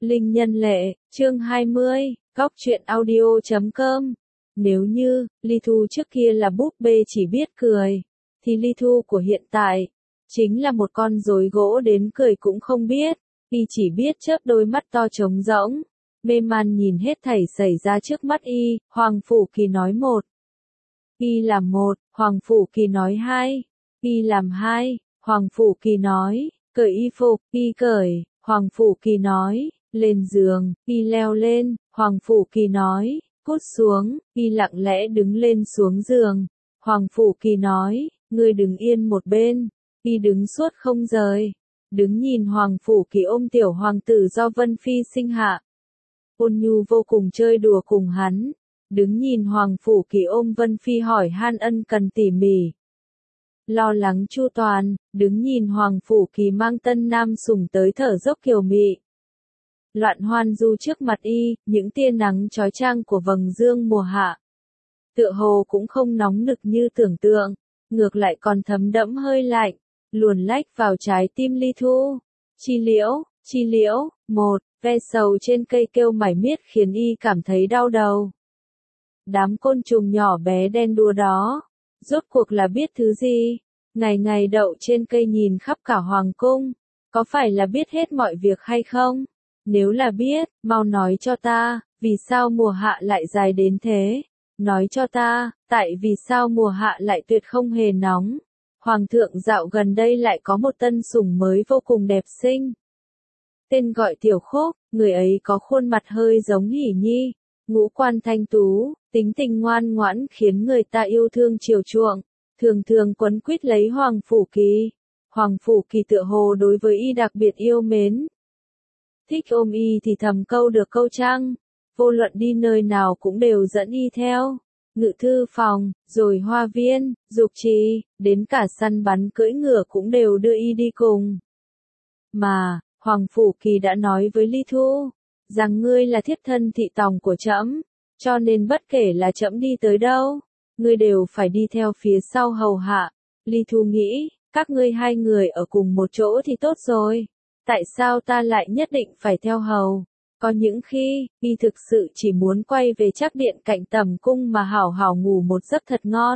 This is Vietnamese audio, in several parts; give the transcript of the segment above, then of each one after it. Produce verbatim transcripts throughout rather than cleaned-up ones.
Linh Nhân Lệ, chương hai mươi, góc truyện audio chấm com. Nếu như, Ly Thu trước kia là búp bê chỉ biết cười, thì Ly Thu của hiện tại, chính là một con rối gỗ đến cười cũng không biết, y chỉ biết chớp đôi mắt to trống rỗng, mê man nhìn hết thảy xảy ra trước mắt y. Hoàng Phủ Kỳ nói một, y làm một, Hoàng Phủ Kỳ nói hai, y làm hai, Hoàng Phủ Kỳ nói, cởi y phục, y cởi, Hoàng Phủ Kỳ nói, lên giường, y leo lên, Hoàng Phủ Kỳ nói, cút xuống, y lặng lẽ đứng lên xuống giường, Hoàng Phủ Kỳ nói, ngươi đứng yên một bên, y đứng suốt không rời, đứng nhìn Hoàng Phủ Kỳ ôm tiểu hoàng tử do Vân Phi sinh hạ. Ôn nhu vô cùng chơi đùa cùng hắn, đứng nhìn Hoàng Phủ Kỳ ôm Vân Phi hỏi han ân cần tỉ mỉ. Lo lắng chu toàn, đứng nhìn Hoàng Phủ Kỳ mang tân nam sủng tới thở dốc kiều mị. Loạn hoan du trước mặt y, những tia nắng chói chang của vầng dương mùa hạ. Tựa hồ cũng không nóng nực như tưởng tượng, ngược lại còn thấm đẫm hơi lạnh, luồn lách vào trái tim Ly Thu. Chi liễu, chi liễu, một, ve sầu trên cây kêu mải miết khiến y cảm thấy đau đầu. Đám côn trùng nhỏ bé đen đúa đó, rốt cuộc là biết thứ gì? Ngày ngày đậu trên cây nhìn khắp cả hoàng cung, có phải là biết hết mọi việc hay không? Nếu là biết, mau nói cho ta, vì sao mùa hạ lại dài đến thế? Nói cho ta, tại vì sao mùa hạ lại tuyệt không hề nóng? Hoàng thượng dạo gần đây lại có một tân sủng mới vô cùng đẹp xinh. Tên gọi Tiểu Khúc, người ấy có khuôn mặt hơi giống Hỉ Nhi, ngũ quan thanh tú, tính tình ngoan ngoãn khiến người ta yêu thương chiều chuộng, thường thường quấn quýt lấy Hoàng Phủ Kỳ. Hoàng Phủ Kỳ tựa hồ đối với y đặc biệt yêu mến. Thích ôm y thì thầm câu được câu trăng, vô luận đi nơi nào cũng đều dẫn y theo. Ngự thư phòng, rồi hoa viên, dục trì, đến cả săn bắn cưỡi ngựa cũng đều đưa y đi cùng. Mà, Hoàng Phủ Kỳ đã nói với Ly Thu, rằng ngươi là thiếp thân thị tòng của trẫm, cho nên bất kể là trẫm đi tới đâu, ngươi đều phải đi theo phía sau hầu hạ. Ly Thu nghĩ, các ngươi hai người ở cùng một chỗ thì tốt rồi, tại sao ta lại nhất định phải theo hầu? Có những khi, y thực sự chỉ muốn quay về trác điện cạnh tầm cung mà hảo hảo ngủ một giấc thật ngon.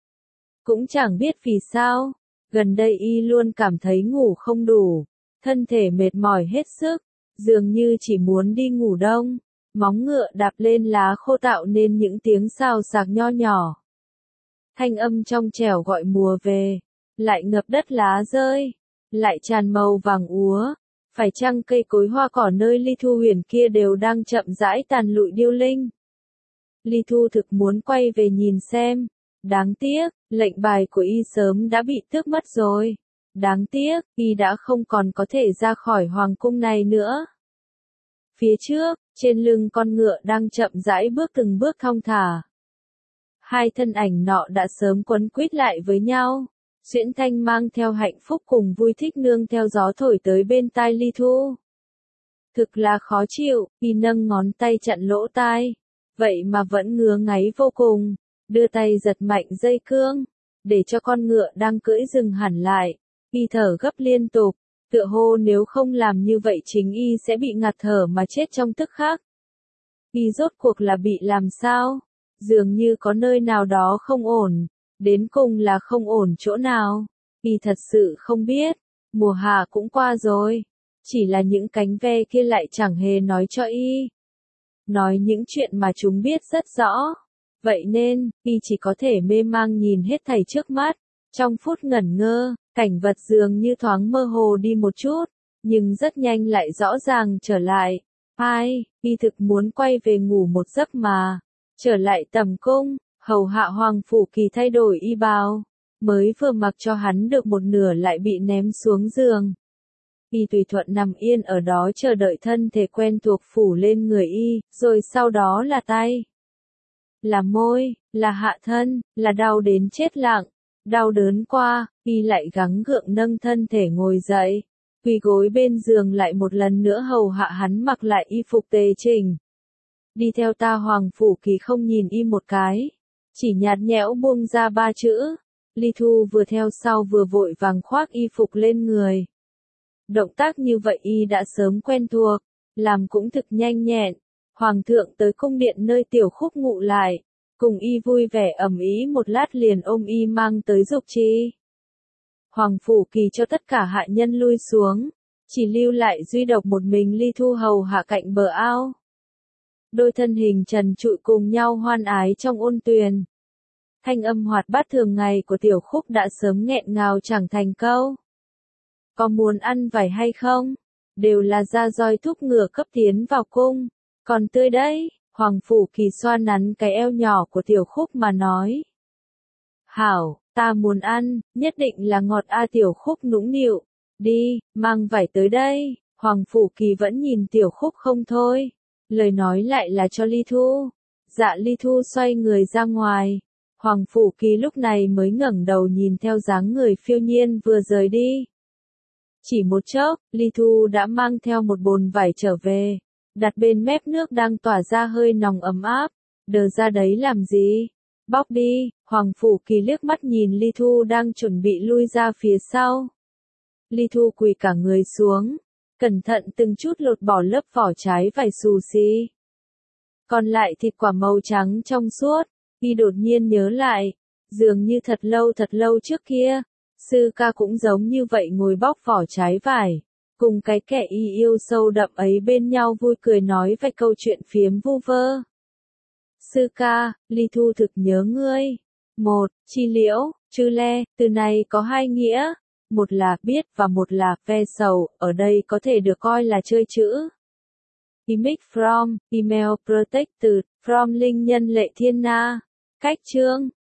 Cũng chẳng biết vì sao, gần đây y luôn cảm thấy ngủ không đủ, thân thể mệt mỏi hết sức, dường như chỉ muốn đi ngủ đông, móng ngựa đạp lên lá khô tạo nên những tiếng xào xạc nho nhỏ. Thanh âm trong trẻo gọi mùa về, lại ngập đất lá rơi, lại tràn màu vàng úa. Phải chăng cây cối hoa cỏ nơi Ly Thu huyền kia đều đang chậm rãi tàn lụi điêu linh? Ly Thu thực muốn quay về nhìn xem. Đáng tiếc, lệnh bài của y sớm đã bị tước mất rồi. Đáng tiếc, y đã không còn có thể ra khỏi hoàng cung này nữa. Phía trước, trên lưng con ngựa đang chậm rãi bước từng bước thong thả. Hai thân ảnh nọ đã sớm quấn quýt lại với nhau. Xuyễn Thanh mang theo hạnh phúc cùng vui thích nương theo gió thổi tới bên tai Ly Thu. Thực là khó chịu, y nâng ngón tay chặn lỗ tai, vậy mà vẫn ngứa ngáy vô cùng, đưa tay giật mạnh dây cương, để cho con ngựa đang cưỡi dừng hẳn lại, y thở gấp liên tục, tựa hồ nếu không làm như vậy chính y sẽ bị ngạt thở mà chết trong tức khắc. Y rốt cuộc là bị làm sao? Dường như có nơi nào đó không ổn. Đến cùng là không ổn chỗ nào, y thật sự không biết, mùa hạ cũng qua rồi, chỉ là những cánh ve kia lại chẳng hề nói cho y. Nói những chuyện mà chúng biết rất rõ, vậy nên, y chỉ có thể mê mang nhìn hết thảy trước mắt, trong phút ngẩn ngơ, cảnh vật dường như thoáng mơ hồ đi một chút, nhưng rất nhanh lại rõ ràng trở lại. Ai, y thực muốn quay về ngủ một giấc mà, trở lại tầm cung. Hầu hạ Hoàng Phủ Kỳ thay đổi y bào, mới vừa mặc cho hắn được một nửa lại bị ném xuống giường. Y tùy thuận nằm yên ở đó chờ đợi thân thể quen thuộc phủ lên người y, rồi sau đó là tay, là môi, là hạ thân, là đau đến chết lặng. Đau đớn qua, y lại gắng gượng nâng thân thể ngồi dậy, quỳ gối bên giường lại một lần nữa hầu hạ hắn mặc lại y phục tề chỉnh. Đi theo ta. Hoàng Phủ Kỳ không nhìn y một cái, chỉ nhạt nhẽo buông ra ba chữ. Ly Thu vừa theo sau vừa vội vàng khoác y phục lên người. Động tác như vậy y đã sớm quen thuộc, làm cũng thực nhanh nhẹn. Hoàng thượng tới cung điện nơi Tiểu Khúc ngụ lại, cùng y vui vẻ ầm ĩ một lát liền ôm y mang tới Dục Trì. Hoàng Phủ Kỳ cho tất cả hạ nhân lui xuống, chỉ lưu lại duy độc một mình Ly Thu hầu hạ cạnh bờ ao. Đôi thân hình trần trụi cùng nhau hoan ái trong ôn tuyền. Thanh âm hoạt bát thường ngày của Tiểu Khúc đã sớm nghẹn ngào chẳng thành câu. Có muốn ăn vải hay không? Đều là ra roi thúc ngựa cấp tiến vào cung. Còn tươi đấy, Hoàng Phủ Kỳ xoa nắn cái eo nhỏ của Tiểu Khúc mà nói. Hảo, ta muốn ăn, nhất định là ngọt a Tiểu Khúc nũng nịu. Đi, mang vải tới đây. Hoàng Phủ Kỳ vẫn nhìn Tiểu Khúc không thôi. Lời nói lại là cho Ly Thu. Dạ Ly Thu xoay người ra ngoài. Hoàng Phủ Kỳ lúc này mới ngẩng đầu nhìn theo dáng người phiêu nhiên vừa rời đi. Chỉ một chốc, Ly Thu đã mang theo một bồn vải trở về, đặt bên mép nước đang tỏa ra hơi nóng ấm áp. Đờ ra đấy làm gì? Bóc đi. Hoàng Phủ Kỳ liếc mắt nhìn Ly Thu đang chuẩn bị lui ra phía sau. Ly Thu quỳ cả người xuống, cẩn thận từng chút lột bỏ lớp vỏ trái vải xù xì. Còn lại thịt quả màu trắng trong suốt, y đột nhiên nhớ lại, dường như thật lâu thật lâu trước kia, sư ca cũng giống như vậy ngồi bóc vỏ trái vải, cùng cái kẻ y yêu sâu đậm ấy bên nhau vui cười nói vài câu chuyện phiếm vu vơ. Sư ca, Ly Thu thực nhớ ngươi. Một, chi liễu, chư le, từ này có hai nghĩa. Một là biết và một là ve sầu, ở đây có thể được coi là chơi chữ. Image from, email protected, from linh nhân Lệ Thiên Na. Cách chương